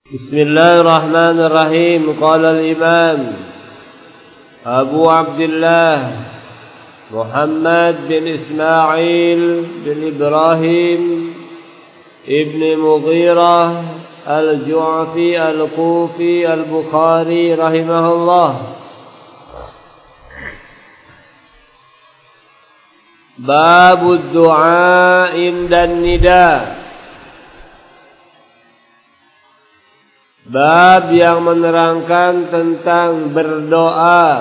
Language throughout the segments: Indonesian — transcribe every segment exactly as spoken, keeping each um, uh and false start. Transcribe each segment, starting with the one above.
Bismillahirrahmanirrahim. Qala al-Imam Abu Abdullah Muhammad bin Ismail bin Ibrahim ibn Mughirah al-Ju'fi al-Kufi al-Bukhari rahimahullah. Babud du'a inda nida. Bab yang menerangkan tentang berdoa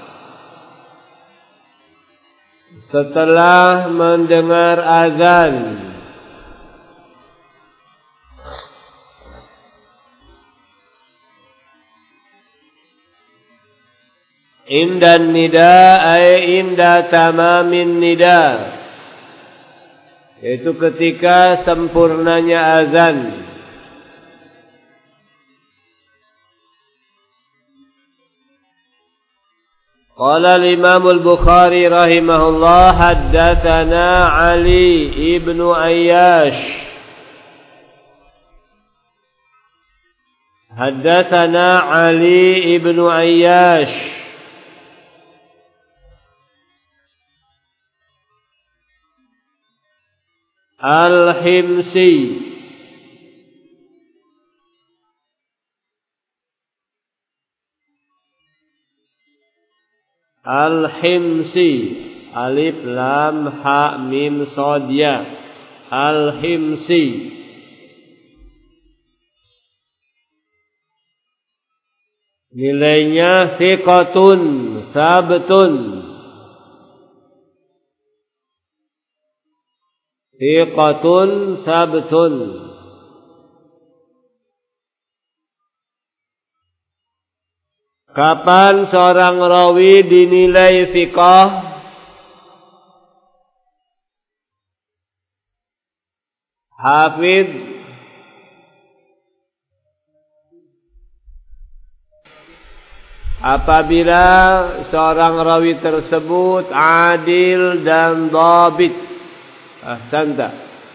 setelah mendengar azan. Inda nida ay inda tamamin nida, yaitu ketika sempurnanya azan. Qala al-Imam al-Bukhari rahimahullah haddatsana Ali ibn Ayyash haddatsana Ali ibn Ayyash al-Himsi Al-Himsi, alif lam ha mim shad ya, Al-Himsi. Nilainya thiqatun sabtun, thiqatun sabtun. Kapan seorang rawi dinilai thiqah? Hafidh apabila seorang rawi tersebut adil dan dhabit. Ahsanta.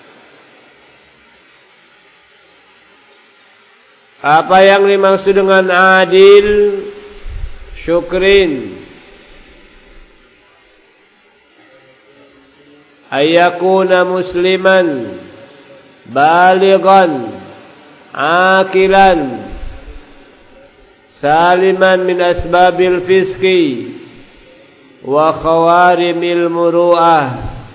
Apa yang dimaksud dengan adil? Syukrin ayakuna musliman balighan akilan saliman min asbabil fiski wa khawarimil muru'ah.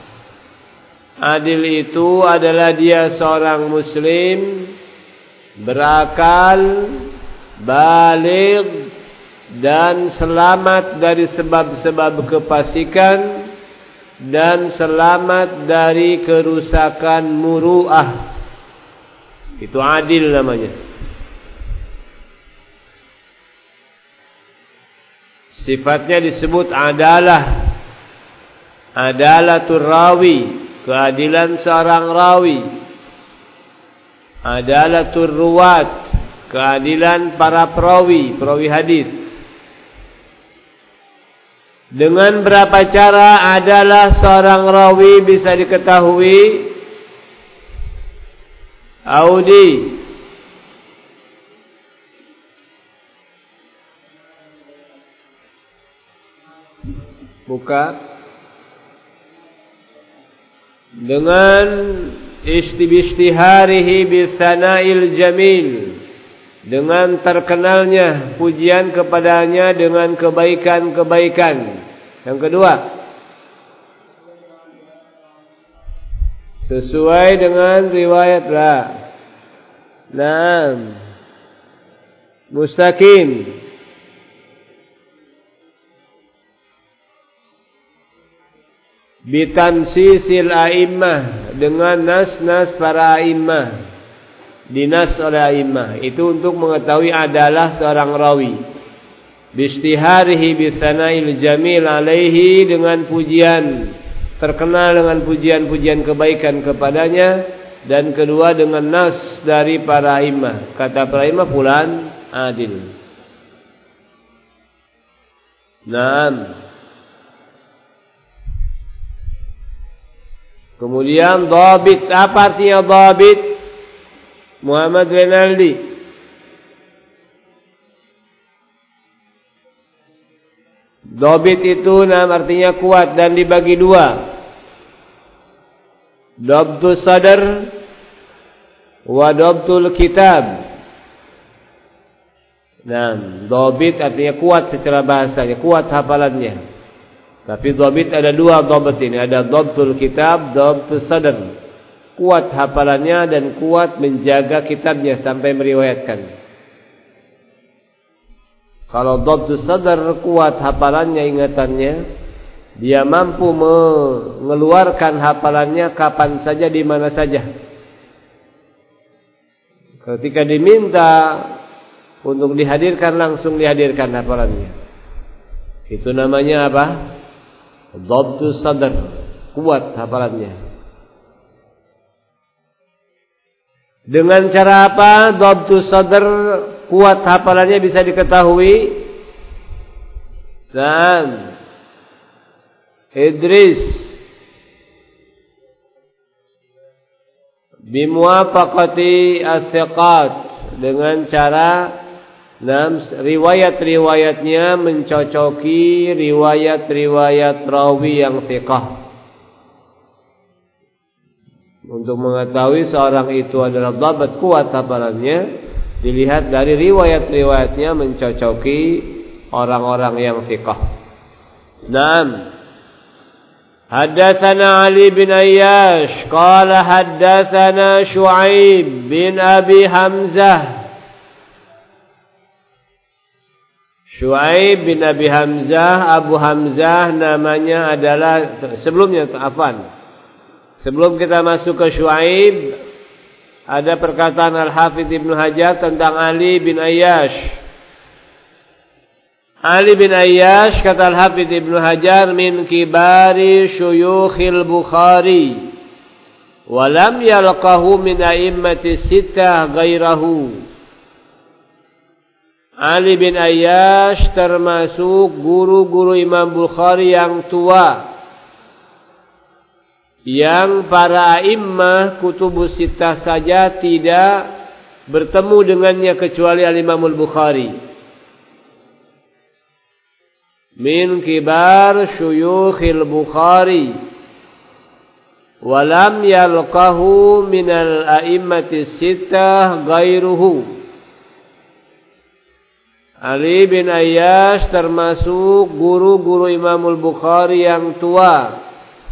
Adil itu adalah dia seorang muslim berakal, baligh, dan selamat dari sebab-sebab kefasikan dan selamat dari kerusakan muru'ah. Itu adil namanya. Sifatnya disebut adalah, adalatul rawi, keadilan seorang rawi. Adalatul ruwat, keadilan para perawi, perawi hadis. Dengan berapa cara adalah seorang rawi bisa diketahui? Audi buka. Dengan istibistiharihi bithana'il jamil, dengan terkenalnya pujian kepadanya dengan kebaikan-kebaikan. Yang kedua, sesuai dengan riwayat lah. Naam. Mustaqim. Bitansisil a'immah, dengan nas-nas para a'immah, dinas oleh a'immah. Itu untuk mengetahui adalah seorang rawi. Bistiharihi bithana'il jamil alaihi, dengan pujian, terkenal dengan pujian-pujian kebaikan kepadanya. Dan kedua dengan nas dari para a'immah. Kata para a'immah fulan adil. Naam. Kemudian dhabit. Apa artinya dhabit? Muhammad Rinaldi. Dobit itu nam artinya kuat dan dibagi dua. Dobtus sadr wa dobtul kitab. Nah, dobit artinya kuat secara bahasanya, kuat hafalannya. Tapi dobit ada dua dobit ini, ada dobtul kitab, dobtus sadr. Kuat hafalannya dan kuat menjaga kitabnya sampai meriwayatkan. Kalau dobtus sadr kuat hafalannya, ingatannya, dia mampu mengeluarkan hafalannya kapan saja, di mana saja. Ketika diminta untuk dihadirkan, langsung dihadirkan hafalannya. Itu namanya apa? Dobtus sadr, kuat hafalannya. Dengan cara apa dobtus sadr kuat hafalannya bisa diketahui? Dan Idris bimuwafaqati as-siqat, dengan cara enam riwayat-riwayatnya mencocoki riwayat-riwayat rawi yang thiqah. Untuk mengetahui seorang itu adalah dhabat kuat hafalannya, dilihat dari riwayat-riwayatnya mencocoki orang-orang yang thiqah. Naam. Haddatsana Ali bin Ayyash qala haddatsana Syuaib bin Abi Hamzah. Syuaib bin Abi Hamzah, Abu Hamzah namanya adalah, sebelumnya afwan. Sebelum kita masuk ke Syuaib, ada perkataan Al-Hafidz Ibnu Hajar tentang Ali bin Ayyash. Ali bin Ayyash, kata Al-Hafidz Ibnu Hajar, min kibari syuyukhil Bukhari, walam yalqahu min a'immati sittah ghairahu. Ali bin Ayyash termasuk guru-guru Imam Bukhari yang tua, yang para a'immah kutubus sittah saja tidak bertemu dengannya kecuali Al-Imam Al-Bukhari. Min kibar syuyukhil Bukhari walam yalqahu minal a'immati sittah ghairuhu. Ali bin Ayyash termasuk guru-guru Imam Al-Bukhari yang tua,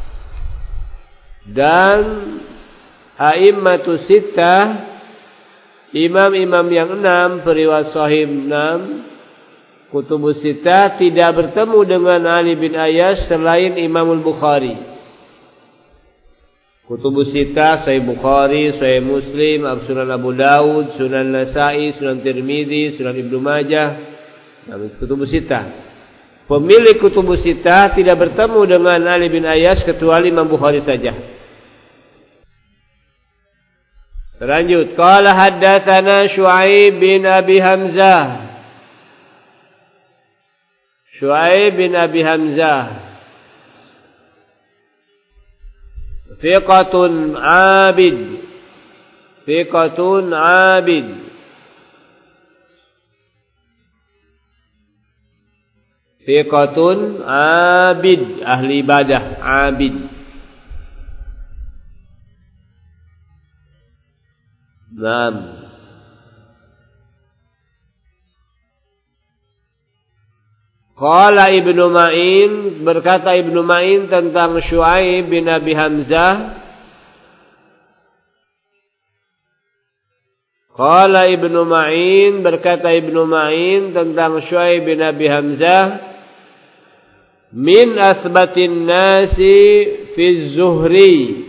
dan a'immatu sittah, imam-imam yang enam, periwayat sahih enam, kutubus sittah, tidak bertemu dengan Ali bin Ayyash selain Imam Al-Bukhari. Kutubus sittah, Sahih Bukhari, Sahih Muslim, Sunan Abu Dawud, Sunan Nasa'i, Sunan Tirmidzi, Sunan Ibnu Majah. Nah, kutubus sittah. Pemilik kutubus sittah tidak bertemu dengan Ali bin Ayyash kecuali Imam Bukhari saja. Lanjut, qala haddatsana Syuaib bin Abi Hamzah. Syuaib bin Abi Hamzah thiqatun abid, thiqatun abid, thiqatun abid, ahli ibadah, abid. Naam. Qala Ibnu Ma'in, berkata Ibnu Ma'in tentang Syuaib bin Abi Hamzah. Qala Ibnu Ma'in, berkata Ibnu Ma'in tentang Syuaib bin Abi Hamzah, min asbatin nasi fi zuhri.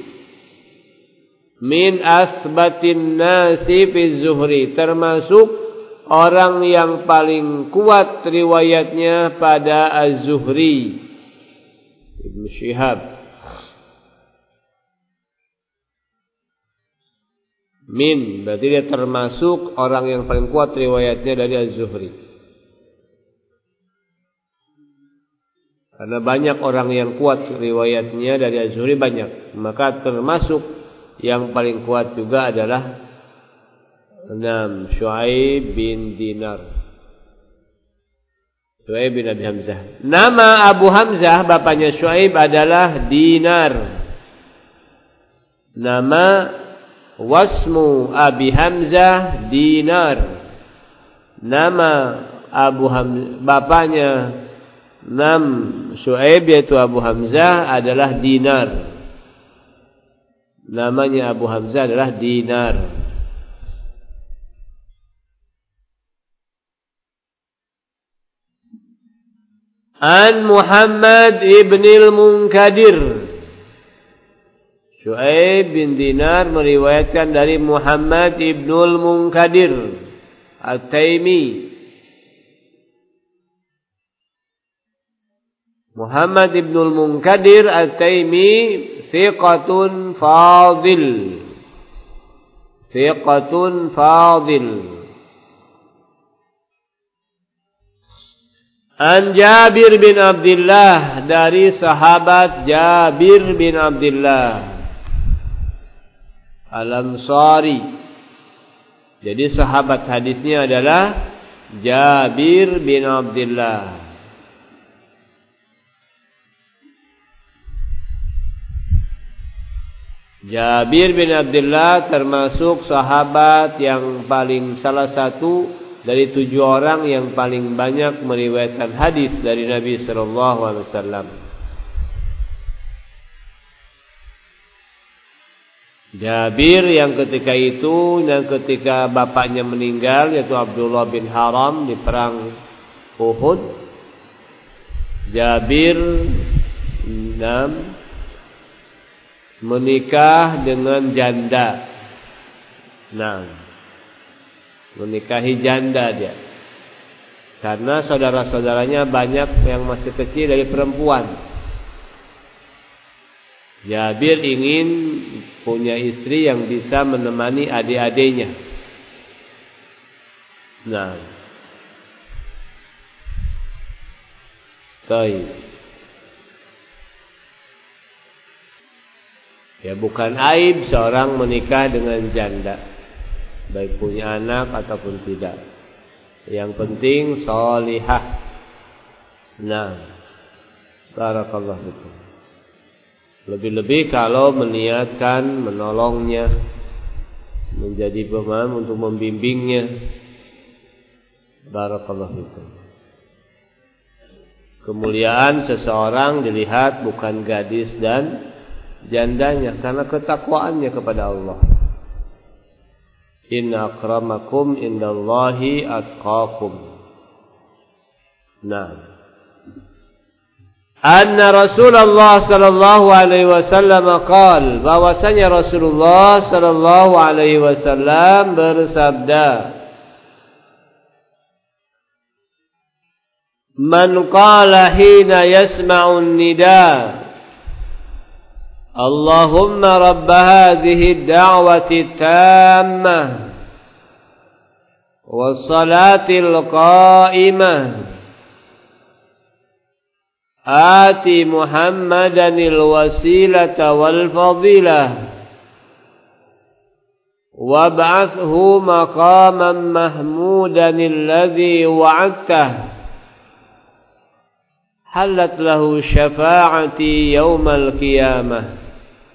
Min asbatin nasi fi zuhri, termasuk orang yang paling kuat riwayatnya pada Az-Zuhri, Ibnu Syihab. Min berarti dia termasuk orang yang paling kuat riwayatnya dari Az-Zuhri. Karena banyak orang yang kuat riwayatnya dari Az-Zuhri, banyak, maka termasuk yang paling kuat juga adalah enam Syuaib bin Dinar. Syuaib bin Abi Hamzah. Nama Abu Hamzah bapaknya Syuaib adalah Dinar. Nama wasmu Abi Hamzah Dinar. Nama Abu Hamzah bapaknya Nam Syuaib yaitu Abu Hamzah adalah Dinar. Namanya Abu Hamzah adalah Dinar. An Muhammad ibn al-Munkadir. Syuaib bin Dinar meriwayatkan dari Muhammad ibn al-Munkadir At-Taimi. Muhammad ibn al-Munkadir At-Taimi thiqatun fadil. Thiqatun fadil. An Jabir bin Abdullah, dari sahabat Jabir bin Abdullah Al-Ansari. Jadi sahabat hadisnya adalah Jabir bin Abdullah. Jabir bin Abdullah termasuk sahabat yang paling salah satu dari tujuh orang yang paling banyak meriwayatkan hadis dari Nabi sallallahu alaihi wasallam. Jabir yang ketika itu dan ketika bapaknya meninggal yaitu Abdullah bin Haram di perang Uhud. Jabir enam menikah dengan janda. Nah, menikahi janda dia. Karena saudara-saudaranya banyak yang masih kecil dari perempuan. Jabir ingin punya istri yang bisa menemani adik-adiknya. Nah, baik. Ya bukan aib seorang menikah dengan janda, baik punya anak ataupun tidak. Yang penting salihah. Nah, barakallahu fikum. Lebih-lebih kalau meniatkan menolongnya, menjadi pemahaman untuk membimbingnya. Barakallahu fikum. Kemuliaan seseorang dilihat bukan gadis dan jandanya, karena ketakwaannya kepada Allah. Inna akramakum indallahi atqakum. Nah, anna Rasulullah sallallahu alaihi wasallam qaal, bahwasanya Rasulullah sallallahu alaihi wasallam bersabda, man qala hina yasma'un nida Allahumma rabb hadhihi ad-da'wati tammah was-salatil qa'imah ati Muhammadanil wasilata wal fadilah wab'athhu maqaman mahmudanil ladzi wa'adtah halat lahu syafa'ati yaumal qiyamah.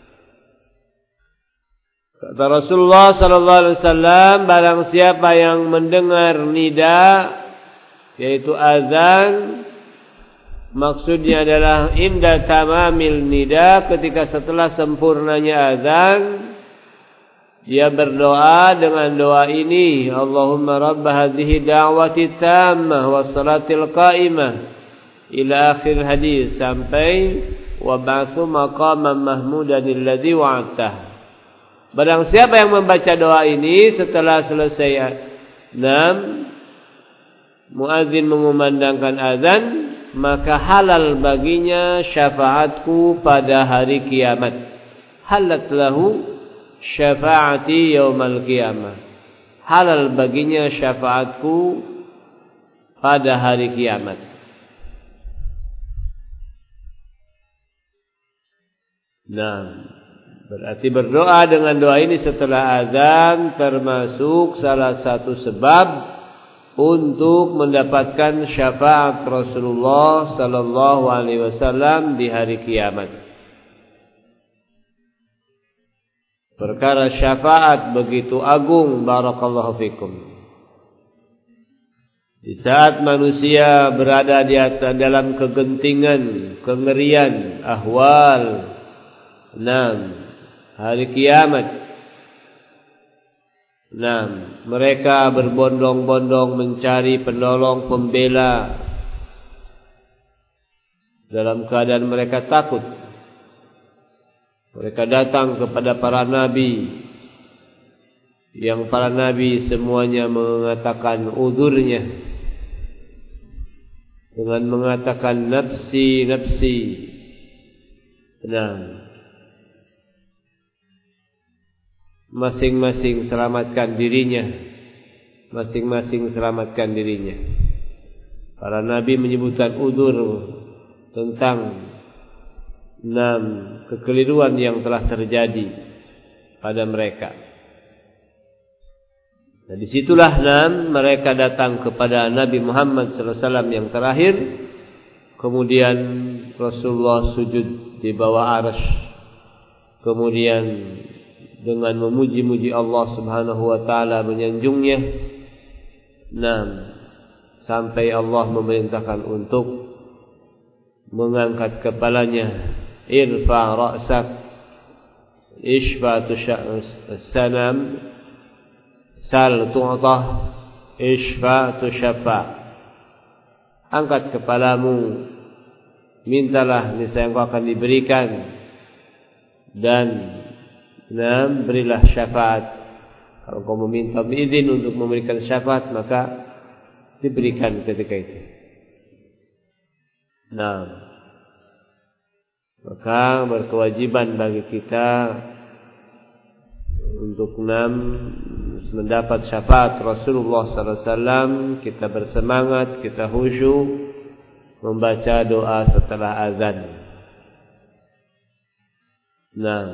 Kata Rasulullah sallallahu alaihi wasallam, barang siapa yang mendengar nida, yaitu azan, maksudnya adalah inda tamamil nida, ketika setelah sempurnanya azan, dia berdoa dengan doa ini, Allahumma rabb hadhihi da'wati tammah was salatil qa'imah ila akhir hadis, sampai wa ba'tsu maqaman mahmudan alladzi wa'adtah. Barang siapa yang membaca doa ini setelah selesai enam muadzin mengumandangkan azan, maka halal baginya syafaatku pada hari kiamat. Halat lahu syafaati yaumal qiyamah. Halal baginya syafaatku pada hari kiamat. Nah, berarti berdoa dengan doa ini setelah azan termasuk salah satu sebab untuk mendapatkan syafaat Rasulullah sallallahu alaihi wasallam di hari kiamat. Perkara syafaat begitu agung, barakallahu fikum. Di saat manusia berada di atas dalam kegentingan, kengerian, ahwal, enam hari kiamat. Enam mereka berbondong-bondong mencari penolong, pembela, dalam keadaan mereka takut. Mereka datang kepada para nabi, yang para nabi semuanya mengatakan uzurnya dengan mengatakan nafsi nafsi. Nah, masing-masing selamatkan dirinya, masing-masing selamatkan dirinya. Para nabi menyebutkan uzur tentang enam kekeliruan yang telah terjadi pada mereka. Nah, disitulah enam mereka datang kepada Nabi Muhammad sallallahu alaihi wasallam yang terakhir. Kemudian Rasulullah sujud di bawah arsy. Kemudian dengan memuji-muji Allah Subhanahu wa taala, menyanjungnya. Enam sampai Allah memerintahkan untuk mengangkat kepalanya. Irfa ra'sak ishfa tusanam sal tu'tah ishfa tushafa. Angkat kepalamu, mintalah niscaya engkau akan diberikan, dan enam berilah syafaat. Kalau engkau meminta izin untuk memberikan syafaat, maka diberikan ketika itu. Nah, maka berkewajiban bagi kita untuk enam mendapat syafaat Rasulullah sallallahu alaihi wasallam. Kita bersemangat, kita khusyuk membaca doa setelah azan. Nah,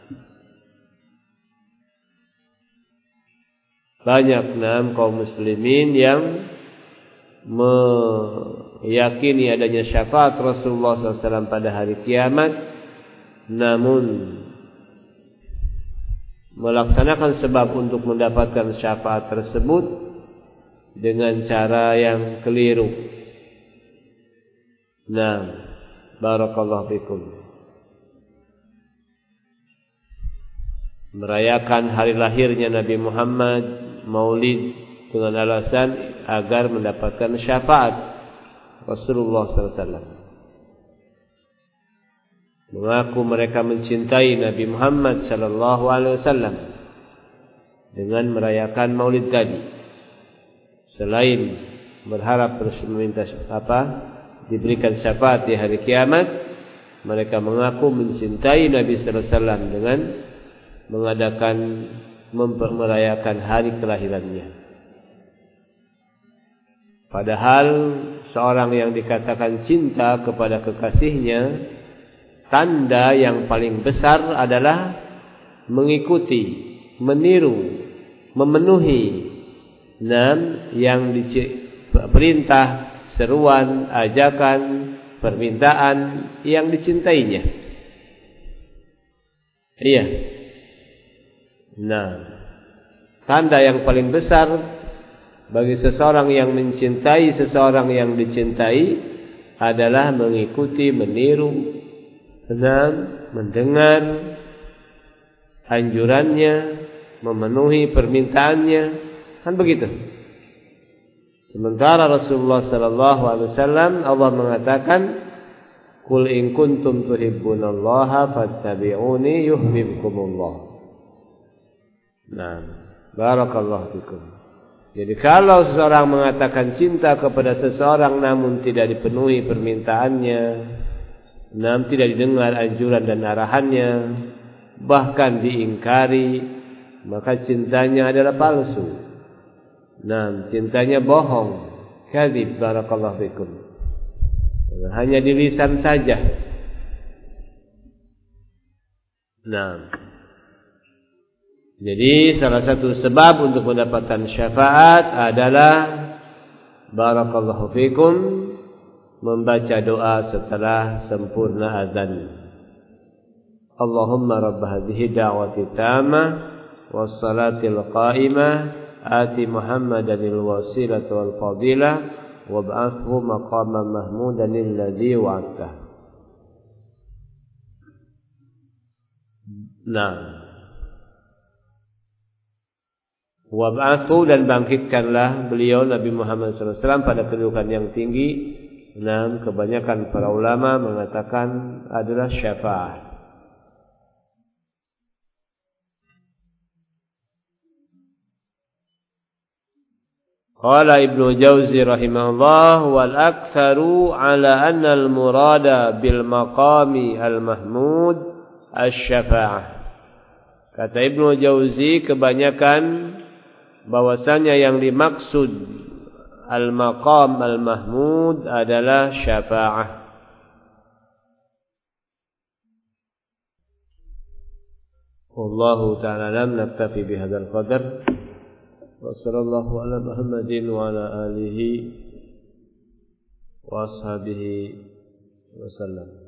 banyak enam kaum muslimin yang meyakini adanya syafaat Rasulullah sallallahu alaihi wasallam pada hari kiamat, namun melaksanakan sebab untuk mendapatkan syafaat tersebut dengan cara yang keliru. Nah, barakallahu fikum. Merayakan hari lahirnya Nabi Muhammad, Maulid, dengan alasan agar mendapatkan syafaat Rasulullah sallallahu alaihi wasallam. Mengaku mereka mencintai Nabi Muhammad sallallahu alaihi wasallam dengan merayakan Maulid tadi. Selain berharap terus meminta apa? Diberikan syafaat di hari kiamat, mereka mengaku mencintai Nabi sallallahu alaihi wasallam dengan mengadakan merayakan hari kelahirannya. Padahal seorang yang dikatakan cinta kepada kekasihnya, tanda yang paling besar adalah mengikuti, meniru, memenuhi enam yang diperintah, seruan, ajakan, permintaan yang dicintainya. Iya. Nah, tanda yang paling besar bagi seseorang yang mencintai seseorang yang dicintai adalah mengikuti, meniru, dan mendengar anjurannya, memenuhi permintaannya, kan begitu. Sementara Rasulullah sallallahu alaihi wasallam, Allah mengatakan, "Qul in kuntum tuhibbunallaha fattabi'uni yuhibbukumullah." Nah, barakallahu fikum. Jadi kalau seseorang mengatakan cinta kepada seseorang namun tidak dipenuhi permintaannya, namun tidak didengar anjuran dan arahannya, bahkan diingkari, maka cintanya adalah palsu. Nah, cintanya bohong, kadzib, barakallahu fikum. Hanya di lisan saja. Nah, jadi salah satu sebab untuk mendapatkan syafaat adalah Barakallahu fikum. Membaca doa setelah sempurna azan. Allahumma rabb hadhihi da'wati tammah wassalatil qa'imah ati Muhammadanil wasilata wal fadilah wab'athhu maqaman mahmudan alladhi wa'adtah. Nah, wab'athu dan bangkitkanlah beliau Nabi Muhammad sallallahu alaihi wasallam pada kedudukan yang tinggi. Nah, kebanyakan para ulama mengatakan adalah syafaat. Qala Ibnu Jauzi rahimahullah wal aktsaru ala anna al murada bil maqami al mahmud asy-syafa'ah. Kata Ibnu Jauzi kebanyakan bahwasanya yang dimaksud al-maqam al-mahmud adalah syafa'ah. Wallahu ta'ala alam, naktafi bihadzal qadar. Wa sallallahu ala Muhammadin wa ala alihi wa ashabihi wa sallam.